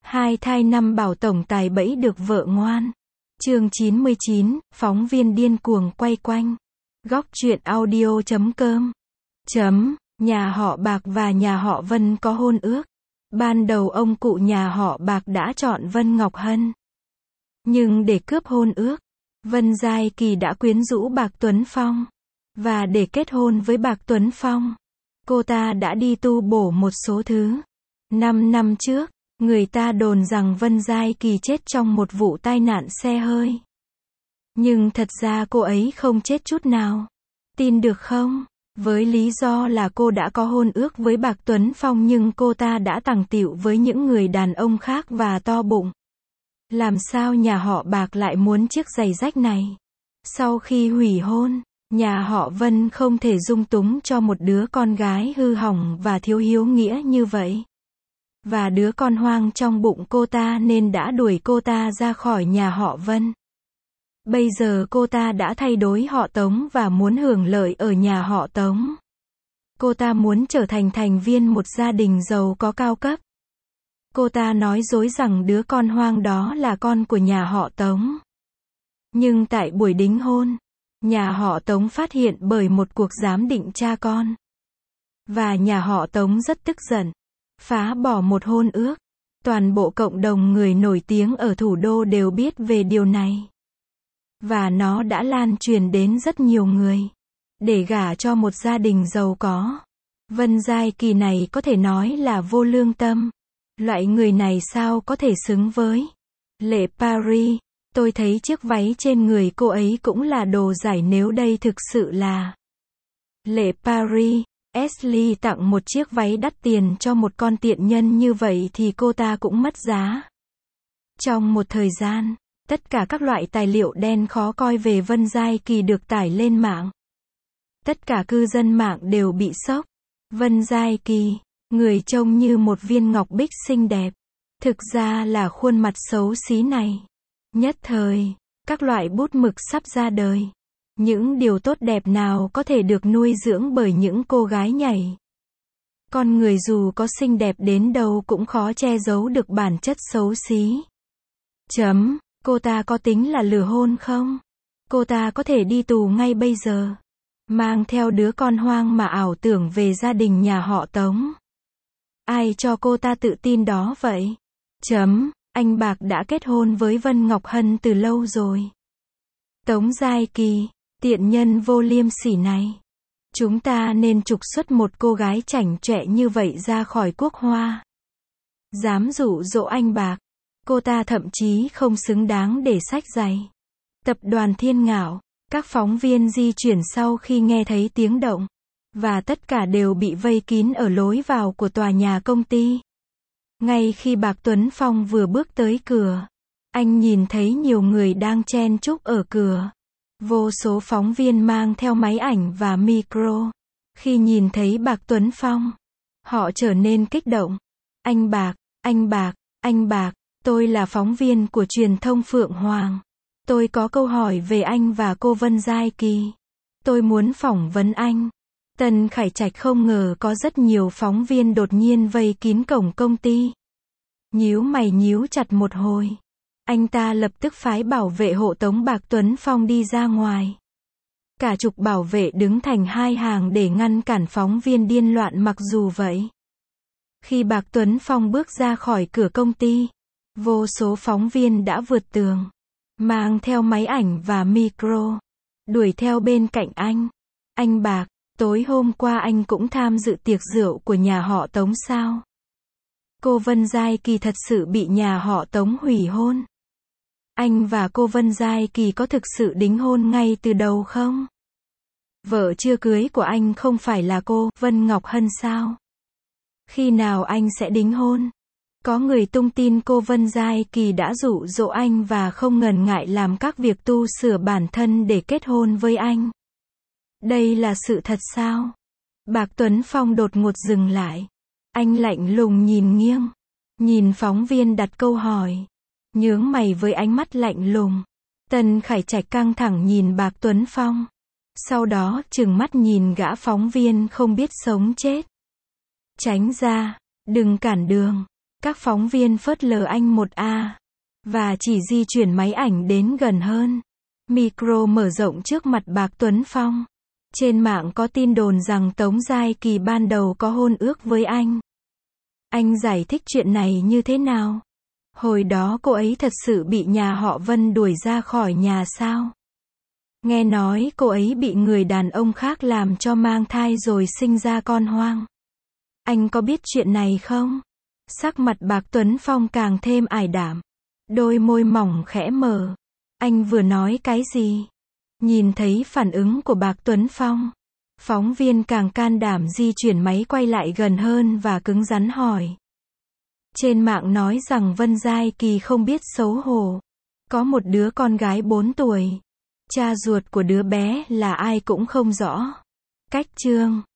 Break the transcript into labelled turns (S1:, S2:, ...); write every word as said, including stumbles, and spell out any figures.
S1: Hai thai năm bảo tổng tài bẫy được vợ ngoan. Chương chín mươi chín, phóng viên điên cuồng quay quanh. Góc truyện audio chấm com. Chấm, nhà họ Bạc và nhà họ Vân có hôn ước. Ban đầu ông cụ nhà họ Bạc đã chọn Vân Ngọc Hân. Nhưng để cướp hôn ước, Vân Giai Kỳ đã quyến rũ Bạc Tuấn Phong. Và để kết hôn với Bạc Tuấn Phong, cô ta đã đi tu bổ một số thứ. Năm năm trước, người ta đồn rằng Vân Giai Kỳ chết trong một vụ tai nạn xe hơi. Nhưng thật ra cô ấy không chết chút nào. Tin được không? Với lý do là cô đã có hôn ước với Bạc Tuấn Phong nhưng cô ta đã tằng tịu với những người đàn ông khác và to bụng. Làm sao nhà họ Bạc lại muốn chiếc giày rách này? Sau khi hủy hôn, nhà họ Vân không thể dung túng cho một đứa con gái hư hỏng và thiếu hiếu nghĩa như vậy. Và đứa con hoang trong bụng cô ta nên đã đuổi cô ta ra khỏi nhà họ Vân. Bây giờ cô ta đã thay đổi họ Tống và muốn hưởng lợi ở nhà họ Tống. Cô ta muốn trở thành thành viên một gia đình giàu có cao cấp. Cô ta nói dối rằng đứa con hoang đó là con của nhà họ Tống. Nhưng tại buổi đính hôn, nhà họ Tống phát hiện bởi một cuộc giám định cha con. Và nhà họ Tống rất tức giận, phá bỏ một hôn ước. Toàn bộ cộng đồng người nổi tiếng ở thủ đô đều biết về điều này. Và nó đã lan truyền đến rất nhiều người. Để gả cho một gia đình giàu có. Vân Giai Kỳ này có thể nói là vô lương tâm. Loại người này sao có thể xứng với Lệ Paris. Tôi thấy chiếc váy trên người cô ấy cũng là đồ giải nếu đây thực sự là Lệ Paris. Ashley tặng một chiếc váy đắt tiền cho một con tiện nhân như vậy thì cô ta cũng mất giá. Trong một thời gian, tất cả các loại tài liệu đen khó coi về Vân Giai Kỳ được tải lên mạng. Tất cả cư dân mạng đều bị sốc. Vân Giai Kỳ, người trông như một viên ngọc bích xinh đẹp, thực ra là khuôn mặt xấu xí này. Nhất thời, các loại bút mực sắp ra đời. Những điều tốt đẹp nào có thể được nuôi dưỡng bởi những cô gái nhảy. Con người dù có xinh đẹp đến đâu cũng khó che giấu được bản chất xấu xí. Chấm, cô ta có tính là lừa hôn không? Cô ta có thể đi tù ngay bây giờ. Mang theo đứa con hoang mà ảo tưởng về gia đình nhà họ Tống. Ai cho cô ta tự tin đó vậy? Chấm, anh Bạc đã kết hôn với Vân Ngọc Hân từ lâu rồi. Tống Giai Kỳ, tiện nhân vô liêm sỉ này. Chúng ta nên trục xuất một cô gái chảnh chọe như vậy ra khỏi quốc hoa. Dám dụ dỗ anh Bạc. Cô ta thậm chí không xứng đáng để xách giày. Tập đoàn Thiên Ngạo, các phóng viên di chuyển sau khi nghe thấy tiếng động. Và tất cả đều bị vây kín ở lối vào của tòa nhà công ty. Ngay khi Bạc Tuấn Phong vừa bước tới cửa, anh nhìn thấy nhiều người đang chen chúc ở cửa. Vô số phóng viên mang theo máy ảnh và micro. Khi nhìn thấy Bạc Tuấn Phong, họ trở nên kích động. Anh Bạc, anh Bạc, anh Bạc, tôi là phóng viên của truyền thông Phượng Hoàng. Tôi có câu hỏi về anh và cô Vân Giai Kỳ. Tôi muốn phỏng vấn anh. Tân Khải Trạch không ngờ có rất nhiều phóng viên đột nhiên vây kín cổng công ty. Nhíu mày nhíu chặt một hồi. Anh ta lập tức phái bảo vệ hộ tống Bạc Tuấn Phong đi ra ngoài. Cả chục bảo vệ đứng thành hai hàng để ngăn cản phóng viên điên loạn. Mặc dù vậy, khi Bạc Tuấn Phong bước ra khỏi cửa công ty, vô số phóng viên đã vượt tường, mang theo máy ảnh và micro, đuổi theo bên cạnh anh. Anh Bạc, tối hôm qua anh cũng tham dự tiệc rượu của nhà họ Tống sao? Cô Vân Giai Kỳ thật sự bị nhà họ Tống hủy hôn. Anh và cô Vân Giai Kỳ có thực sự đính hôn ngay từ đầu không? Vợ chưa cưới của anh không phải là cô Vân Ngọc Hân sao? Khi nào anh sẽ đính hôn? Có người tung tin cô Vân Giai Kỳ đã dụ dỗ anh và không ngần ngại làm các việc tu sửa bản thân để kết hôn với anh. Đây là sự thật sao? Bạc Tuấn Phong đột ngột dừng lại. Anh lạnh lùng nhìn nghiêng. Nhìn phóng viên đặt câu hỏi. Nhướng mày với ánh mắt lạnh lùng. Tân Khải Trạch căng thẳng nhìn Bạc Tuấn Phong. Sau đó trừng mắt nhìn gã phóng viên không biết sống chết. Tránh ra, đừng cản đường. Các phóng viên phớt lờ anh một a và chỉ di chuyển máy ảnh đến gần hơn. Micro mở rộng trước mặt Bạc Tuấn Phong. Trên mạng có tin đồn rằng Tống Giai Kỳ ban đầu có hôn ước với anh. Anh giải thích chuyện này như thế nào? Hồi đó cô ấy thật sự bị nhà họ Vân đuổi ra khỏi nhà sao? Nghe nói cô ấy bị người đàn ông khác làm cho mang thai rồi sinh ra con hoang. Anh có biết chuyện này không? Sắc mặt Bạc Tuấn Phong càng thêm ảm đạm. Đôi môi mỏng khẽ mở. Anh vừa nói cái gì? Nhìn thấy phản ứng của Bạc Tuấn Phong, phóng viên càng can đảm di chuyển máy quay lại gần hơn và cứng rắn hỏi. Trên mạng nói rằng Vân Giai Kỳ không biết xấu hổ. Có một đứa con gái bốn tuổi. Cha ruột của đứa bé là ai cũng không rõ. Cách chương